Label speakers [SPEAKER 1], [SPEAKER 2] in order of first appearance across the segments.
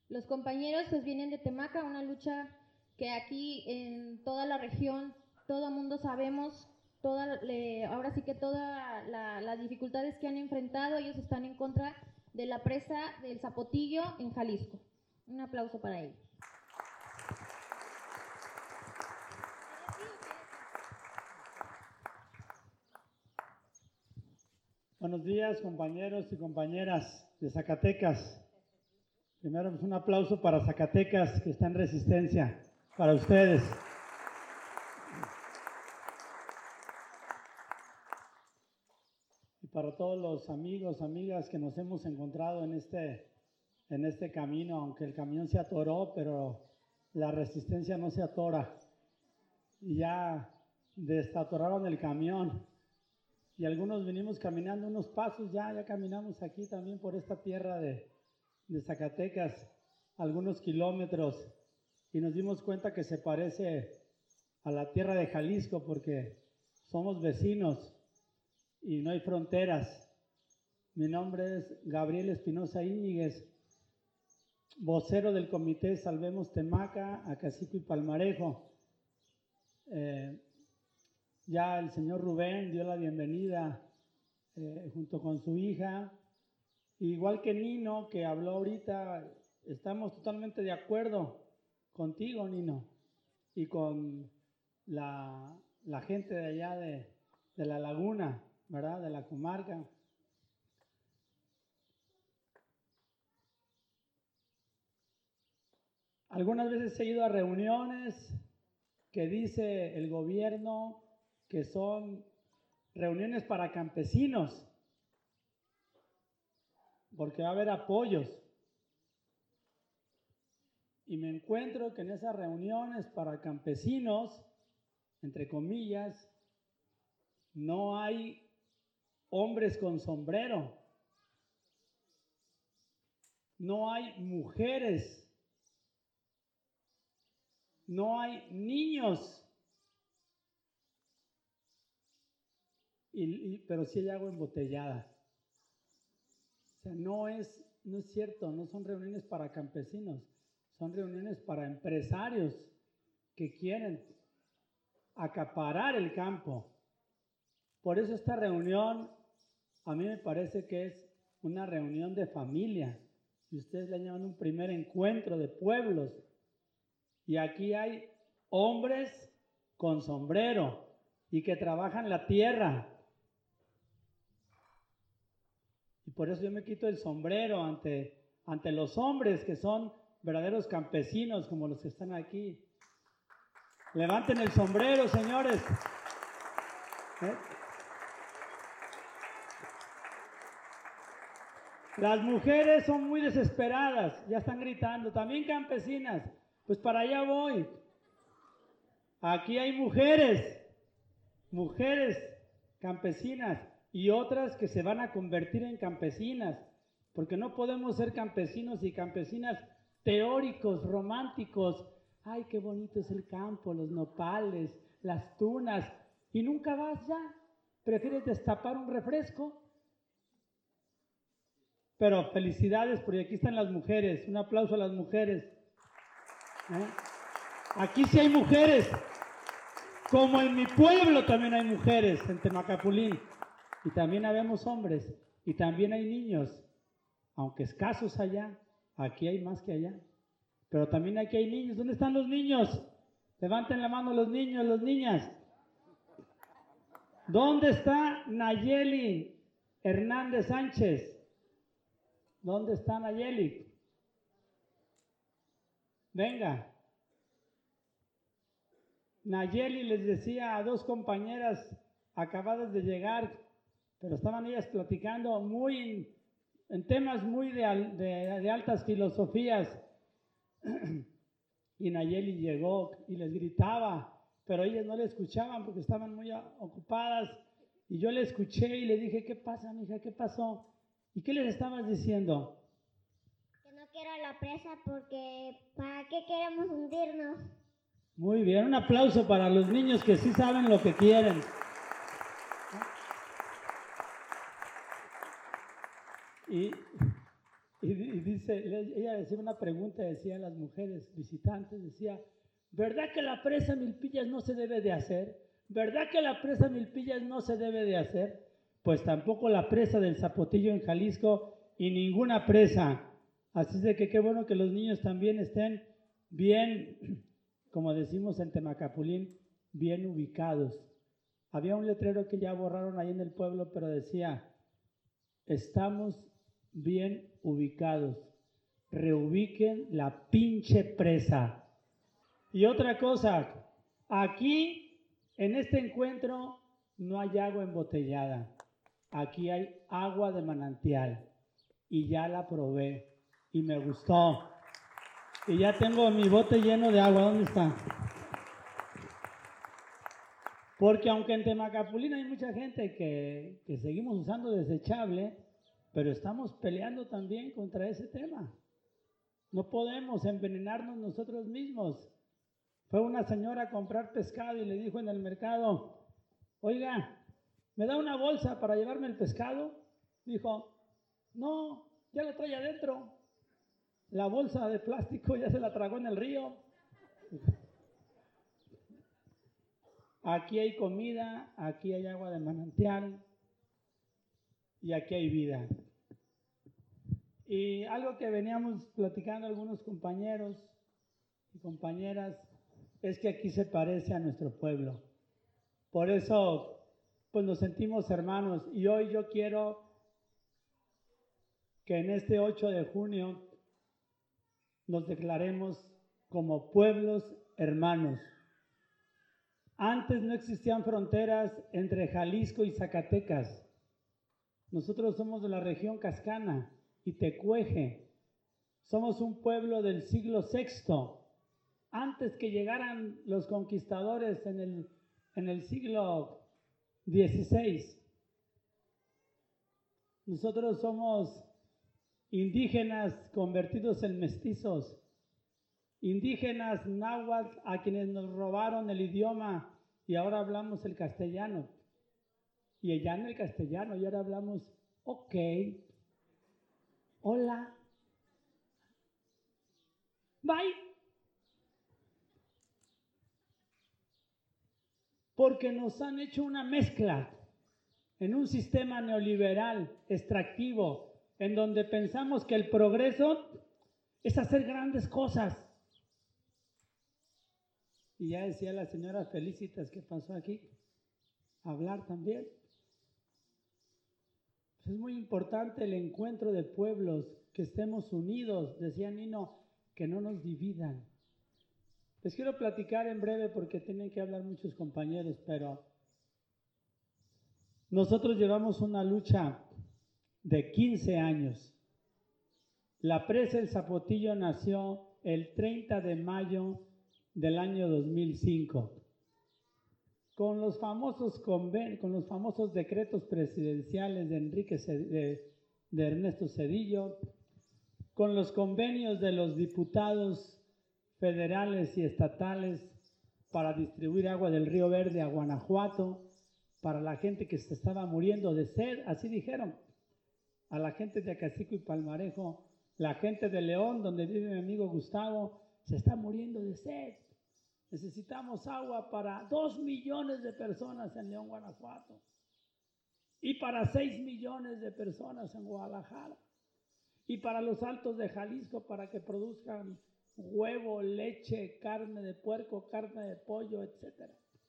[SPEAKER 1] Los compañeros pues vienen de Temaca, una lucha que aquí en toda la región, todo el mundo sabemos, ahora sí que todas las dificultades que han enfrentado, ellos están en contra de la presa del Zapotillo en Jalisco. Un aplauso para ellos.
[SPEAKER 2] Buenos días, compañeros y compañeras de Zacatecas. Primero, pues, un aplauso para Zacatecas, que está en resistencia, para ustedes. Y para todos los amigos, amigas que nos hemos encontrado en este camino, aunque el camión se atoró, pero la resistencia no se atora. Y ya desatoraron el camión. Y algunos venimos caminando unos pasos, ya caminamos aquí también por esta tierra de Zacatecas, algunos kilómetros, y nos dimos cuenta que se parece a la tierra de Jalisco porque somos vecinos y no hay fronteras. Mi nombre es Gabriel Espinosa Íñiguez, vocero del comité Salvemos Temaca, Acacico y Palmarejo. Ya el señor Rubén dio la bienvenida junto con su hija. Igual que Nino, que habló ahorita, estamos totalmente de acuerdo contigo, Nino, y con la gente de allá de la laguna, ¿verdad? De la comarca. Algunas veces he ido a reuniones que dice el gobierno que son reuniones para campesinos, porque va a haber apoyos. Y me encuentro que en esas reuniones para campesinos, entre comillas, no hay hombres con sombrero, no hay mujeres, no hay niños, pero sí hay agua embotellada. O sea, no es cierto, no son reuniones para campesinos, son reuniones para empresarios que quieren acaparar el campo. Por eso esta reunión a mí me parece que es una reunión de familia. Y ustedes le llaman un primer encuentro de pueblos. Y aquí hay hombres con sombrero y que trabajan la tierra. Y por eso yo me quito el sombrero ante los hombres que son verdaderos campesinos como los que están aquí. Levanten el sombrero, señores. Las mujeres son muy desesperadas, ya están gritando, también campesinas, pues para allá voy. Aquí hay mujeres campesinas y otras que se van a convertir en campesinas, porque no podemos ser campesinos y campesinas teóricos, románticos. Ay, qué bonito es el campo, los nopales, las tunas, y nunca vas ya, prefieres destapar un refresco. Pero felicidades, porque aquí están las mujeres. Un aplauso a las mujeres. Aquí sí hay mujeres. Como en mi pueblo también hay mujeres, en Temacapulín. Y también habemos hombres. Y también hay niños. Aunque escasos allá, aquí hay más que allá. Pero también aquí hay niños. ¿Dónde están los niños? Levanten la mano los niños, las niñas. ¿Dónde está Nayeli Hernández Sánchez? ¿Dónde está Nayeli? Venga. Nayeli les decía a dos compañeras acabadas de llegar, pero estaban ellas platicando en temas muy de altas filosofías. Y Nayeli llegó y les gritaba, pero ellas no le escuchaban porque estaban muy ocupadas. Y yo le escuché y le dije, ¿qué pasa, mija? ¿Qué pasó? ¿Y qué les estabas diciendo?
[SPEAKER 3] Que no quiero la presa porque ¿para qué queremos hundirnos?
[SPEAKER 2] Muy bien, un aplauso para los niños que sí saben lo que quieren. Y ella decía una pregunta, decía a las mujeres visitantes, decía, ¿verdad que la presa Milpillas no se debe de hacer? ¿Verdad que la presa Milpillas no se debe de hacer? Pues tampoco la presa del Zapotillo en Jalisco y ninguna presa. Así es de que qué bueno que los niños también estén bien, como decimos en Temacapulín, bien ubicados. Había un letrero que ya borraron ahí en el pueblo, pero decía, estamos bien ubicados, reubiquen la pinche presa. Y otra cosa, aquí en este encuentro no hay agua embotellada, aquí hay agua de manantial y ya la probé y me gustó. Y ya tengo mi bote lleno de agua, ¿dónde está? Porque aunque en Temacapulín hay mucha gente que seguimos usando desechable, pero estamos peleando también contra ese tema. No podemos envenenarnos nosotros mismos. Fue una señora a comprar pescado y le dijo en el mercado, oiga, ¿me da una bolsa para llevarme el pescado? Dijo, no, ya lo trae adentro. La bolsa de plástico ya se la tragó en el río. Aquí hay comida, aquí hay agua de manantial y aquí hay vida. Y algo que veníamos platicando algunos compañeros y compañeras es que aquí se parece a nuestro pueblo. Por eso, pues nos sentimos hermanos. Y hoy yo quiero que en este 8 de junio nos declaremos como pueblos hermanos. Antes no existían fronteras entre Jalisco y Zacatecas. Nosotros somos de la región Cascana y Tecueje. Somos un pueblo del siglo VI. Antes que llegaran los conquistadores en el siglo XVI. Nosotros somos indígenas convertidos en mestizos. Indígenas náhuatl a quienes nos robaron el idioma y ahora hablamos el castellano. Y allá en el castellano y ahora hablamos, ok, hola, bye. Porque nos han hecho una mezcla en un sistema neoliberal, extractivo, en donde pensamos que el progreso es hacer grandes cosas. Y ya decía la señora Felicitas, ¿qué pasó aquí? Hablar también. Es muy importante el encuentro de pueblos, que estemos unidos, decía Nino, que no nos dividan. Les quiero platicar en breve porque tienen que hablar muchos compañeros, pero nosotros llevamos una lucha de 15 años. La presa El Zapotillo nació el 30 de mayo del año 2005. Con los famosos decretos presidenciales de Ernesto Zedillo, con los convenios de los diputados federales y estatales para distribuir agua del Río Verde a Guanajuato, para la gente que se estaba muriendo de sed, así dijeron, a la gente de Acacico y Palmarejo, la gente de León, donde vive mi amigo Gustavo, se está muriendo de sed. Necesitamos agua para 2 millones de personas en León, Guanajuato, y para 6 millones de personas en Guadalajara, y para los altos de Jalisco para que produzcan huevo, leche, carne de puerco, carne de pollo, etc.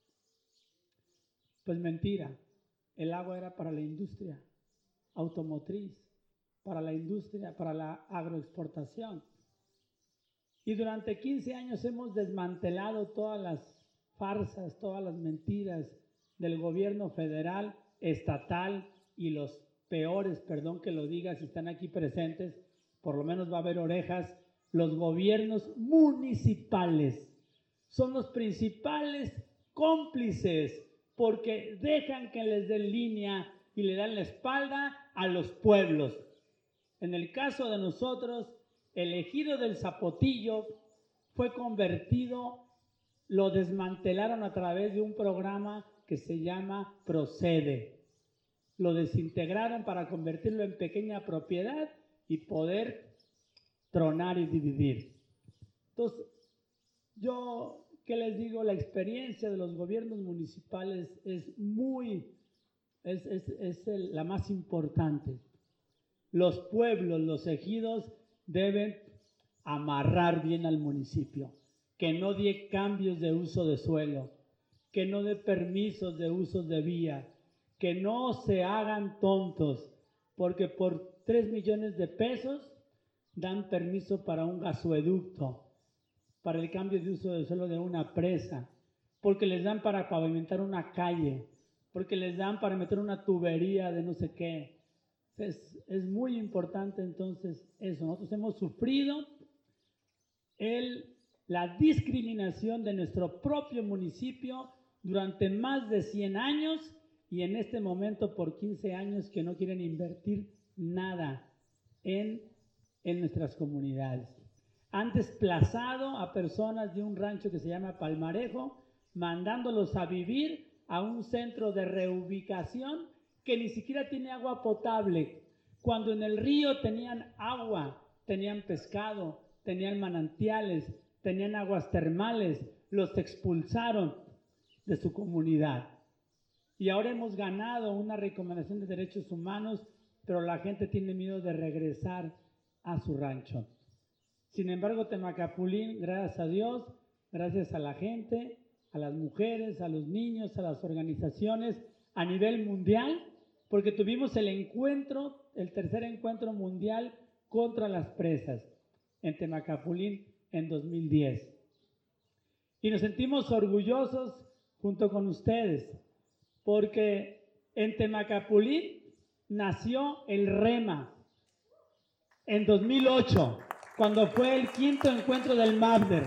[SPEAKER 2] Pues mentira, el agua era para la industria automotriz, para la industria, para la agroexportación. Y durante 15 años hemos desmantelado todas las farsas, todas las mentiras del gobierno federal, estatal y los peores, perdón que lo diga si están aquí presentes, por lo menos va a haber orejas, los gobiernos municipales son los principales cómplices porque dejan que les den línea y le dan la espalda a los pueblos. En el caso de nosotros, el ejido del Zapotillo fue convertido, lo desmantelaron a través de un programa que se llama Procede. Lo desintegraron para convertirlo en pequeña propiedad y poder tronar y dividir. Entonces, yo, ¿qué les digo? La experiencia de los gobiernos municipales es la más importante. Los pueblos, los ejidos deben amarrar bien al municipio, que no dé cambios de uso de suelo, que no dé permisos de usos de vía, que no se hagan tontos, porque por 3 millones de pesos dan permiso para un gasoducto, para el cambio de uso de suelo de una presa, porque les dan para pavimentar una calle, porque les dan para meter una tubería de no sé qué. Es muy importante entonces eso. Nosotros hemos sufrido la discriminación de nuestro propio municipio durante más de 100 años y en este momento por 15 años que no quieren invertir nada en nuestras comunidades. Han desplazado a personas de un rancho que se llama Palmarejo, mandándolos a vivir a un centro de reubicación que ni siquiera tiene agua potable, cuando en el río tenían agua, tenían pescado, tenían manantiales, tenían aguas termales, los expulsaron de su comunidad. Y ahora hemos ganado una recomendación de derechos humanos, pero la gente tiene miedo de regresar a su rancho. Sin embargo, Temacapulín, gracias a Dios, gracias a la gente, a las mujeres, a los niños, a las organizaciones a nivel mundial, porque tuvimos el tercer encuentro mundial contra las presas en Temacapulín en 2010. Y nos sentimos orgullosos junto con ustedes, porque en Temacapulín nació el REMA en 2008, cuando fue el 5º encuentro del MAPDER.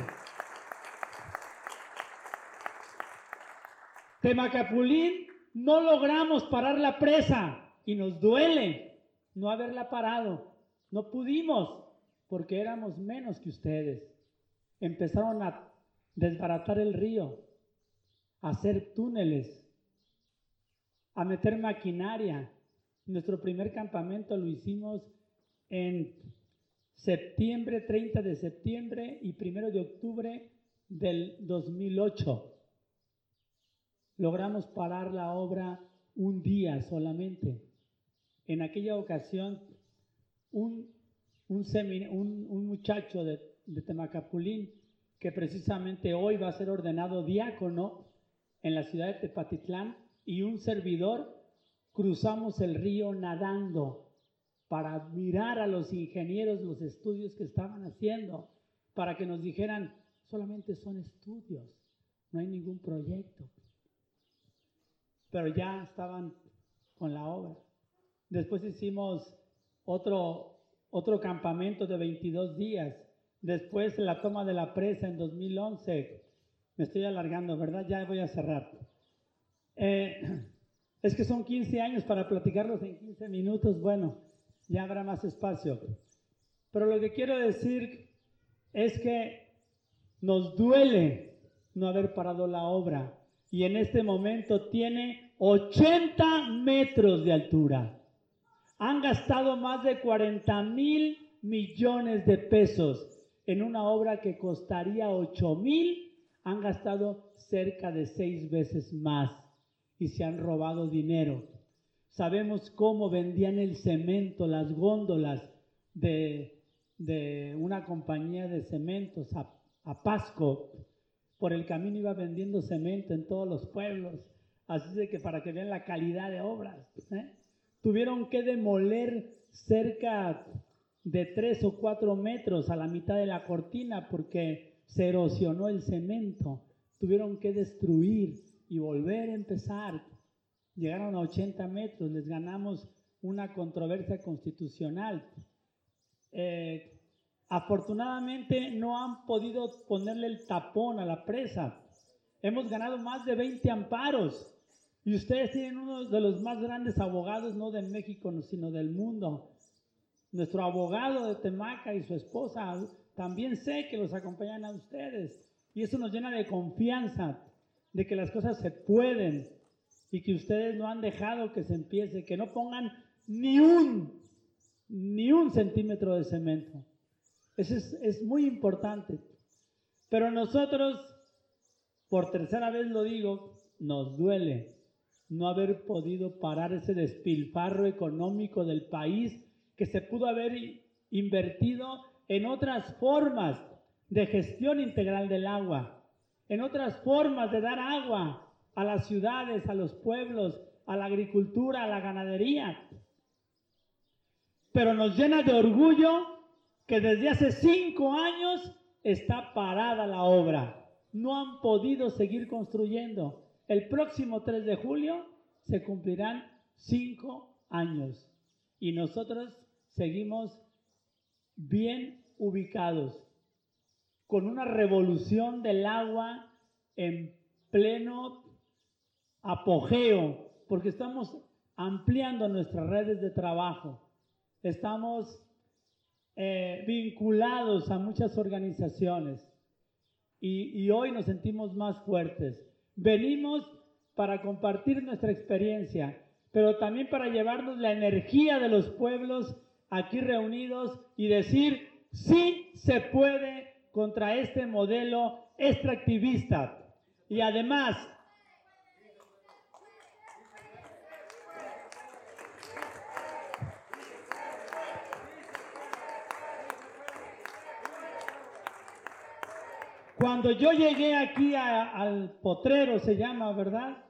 [SPEAKER 2] Temacapulín no logramos parar la presa y nos duele no haberla parado. No pudimos porque éramos menos que ustedes. Empezaron a desbaratar el río, a hacer túneles, a meter maquinaria. Nuestro primer campamento lo hicimos en septiembre, 30 de septiembre y 1 de octubre del 2008. Logramos parar la obra un día solamente. En aquella ocasión, un muchacho de Temacapulín, que precisamente hoy va a ser ordenado diácono en la ciudad de Tepatitlán, y un servidor, cruzamos el río nadando para mirar a los ingenieros los estudios que estaban haciendo, para que nos dijeran, solamente son estudios, no hay ningún proyecto. Pero ya estaban con la obra. Después hicimos otro campamento de 22 días. Después la toma de la presa en 2011. Me estoy alargando, ¿verdad? Ya voy a cerrar. Es que son 15 años para platicarlos en 15 minutos. Bueno, ya habrá más espacio. Pero lo que quiero decir es que nos duele no haber parado la obra. Y en este momento tiene 80 metros de altura. Han gastado más de 40,000 millones de pesos en una obra que costaría 8,000. Han gastado cerca de 6 veces más y se han robado dinero. Sabemos cómo vendían el cemento, las góndolas de una compañía de cementos a Pasco. Por el camino iba vendiendo cemento en todos los pueblos. Así de que para que vean la calidad de obras, tuvieron que demoler cerca de 3 o 4 metros a la mitad de la cortina porque se erosionó el cemento. Tuvieron que destruir y volver a empezar. Llegaron a 80 metros, les ganamos una controversia constitucional. Afortunadamente no han podido ponerle el tapón a la presa. Hemos ganado más de 20 amparos y ustedes tienen uno de los más grandes abogados, no de México, sino del mundo. Nuestro abogado de Temaca y su esposa, también sé que los acompañan a ustedes y eso nos llena de confianza de que las cosas se pueden y que ustedes no han dejado que se empiece, que no pongan ni un centímetro de cemento. Eso es muy importante. Pero nosotros, por tercera vez lo digo, nos duele no haber podido parar ese despilfarro económico del país que se pudo haber invertido en otras formas de gestión integral del agua, en otras formas de dar agua a las ciudades, a los pueblos, a la agricultura, a la ganadería. Pero nos llena de orgullo que desde hace 5 años está parada la obra. No han podido seguir construyendo. El próximo 3 de julio se cumplirán 5 años y nosotros seguimos bien ubicados, con una revolución del agua en pleno apogeo, porque estamos ampliando nuestras redes de trabajo, estamos vinculados a muchas organizaciones y hoy nos sentimos más fuertes. Venimos para compartir nuestra experiencia, pero también para llevarnos la energía de los pueblos aquí reunidos y decir, sí se puede contra este modelo extractivista. Y además, cuando yo llegué aquí al Potrero, se llama, ¿verdad?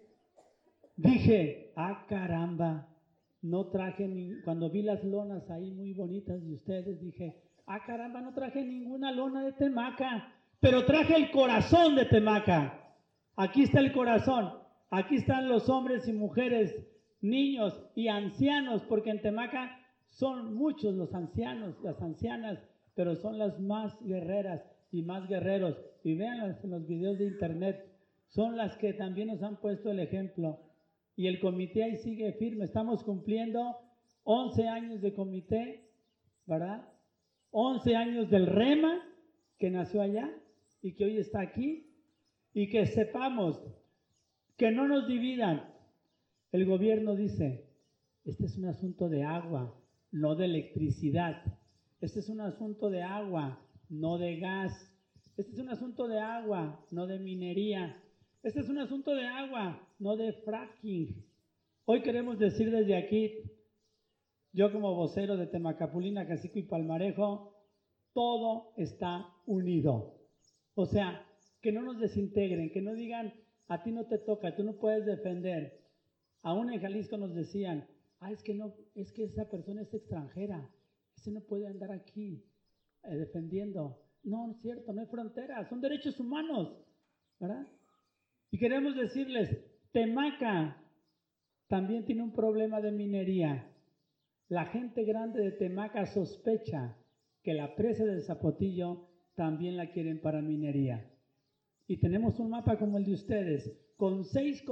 [SPEAKER 2] Dije, caramba, no traje, cuando vi las lonas ahí muy bonitas de ustedes, dije, caramba, no traje ninguna lona de Temaca, pero traje el corazón de Temaca. Aquí está el corazón, aquí están los hombres y mujeres, niños y ancianos, porque en Temaca son muchos los ancianos, las ancianas, pero son las más guerreras y más guerreros. Y véanlas en los videos de internet, son las que también nos han puesto el ejemplo. Y el comité ahí sigue firme. Estamos cumpliendo 11 años de comité, ¿verdad? 11 años del REMA, que nació allá y que hoy está aquí. Y que sepamos que no nos dividan. El gobierno dice, este es un asunto de agua, no de electricidad. Este es un asunto de agua, no de gas. Este es un asunto de agua, no de minería. Este es un asunto de agua, no de fracking. Hoy queremos decir desde aquí, yo como vocero de Temacapulina, Cacico y Palmarejo, todo está unido. O sea, que no nos desintegren, que no digan, a ti no te toca, tú no puedes defender. Aún en Jalisco nos decían, es que esa persona es extranjera, ese no puede andar aquí defendiendo. No, no es cierto, no hay fronteras, son derechos humanos, ¿verdad? Y queremos decirles, Temaca también tiene un problema de minería. La gente grande de Temaca sospecha que la presa del Zapotillo también la quieren para minería. Y tenemos un mapa como el de ustedes, con 6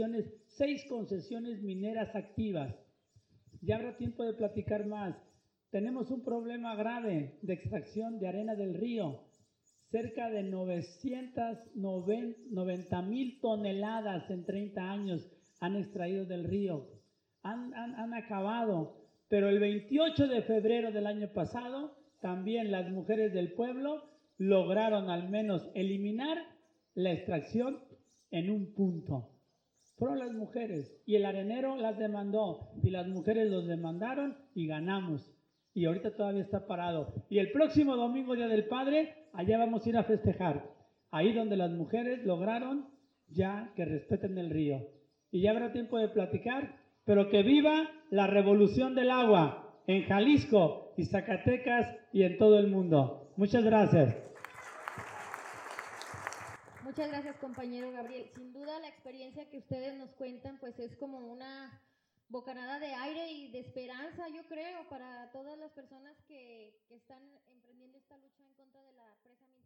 [SPEAKER 2] concesiones mineras activas. Ya habrá tiempo de platicar más. Tenemos un problema grave de extracción de arena del río. Cerca de 990,000 toneladas en 30 años han extraído del río. Han acabado. Pero el 28 de febrero del año pasado, también las mujeres del pueblo lograron al menos eliminar la extracción en un punto. Fueron las mujeres y el arenero las demandó y las mujeres los demandaron y ganamos. Y ahorita todavía está parado. Y el próximo domingo, Día del Padre, allá vamos a ir a festejar. Ahí donde las mujeres lograron ya que respeten el río. Y ya habrá tiempo de platicar, pero que viva la revolución del agua en Jalisco y Zacatecas y en todo el mundo. Muchas gracias.
[SPEAKER 1] Muchas gracias, compañero Gabriel. Sin duda la experiencia que ustedes nos cuentan pues es como una bocanada de aire y de esperanza, yo creo, para todas las personas que están emprendiendo esta lucha en contra de la presa minera.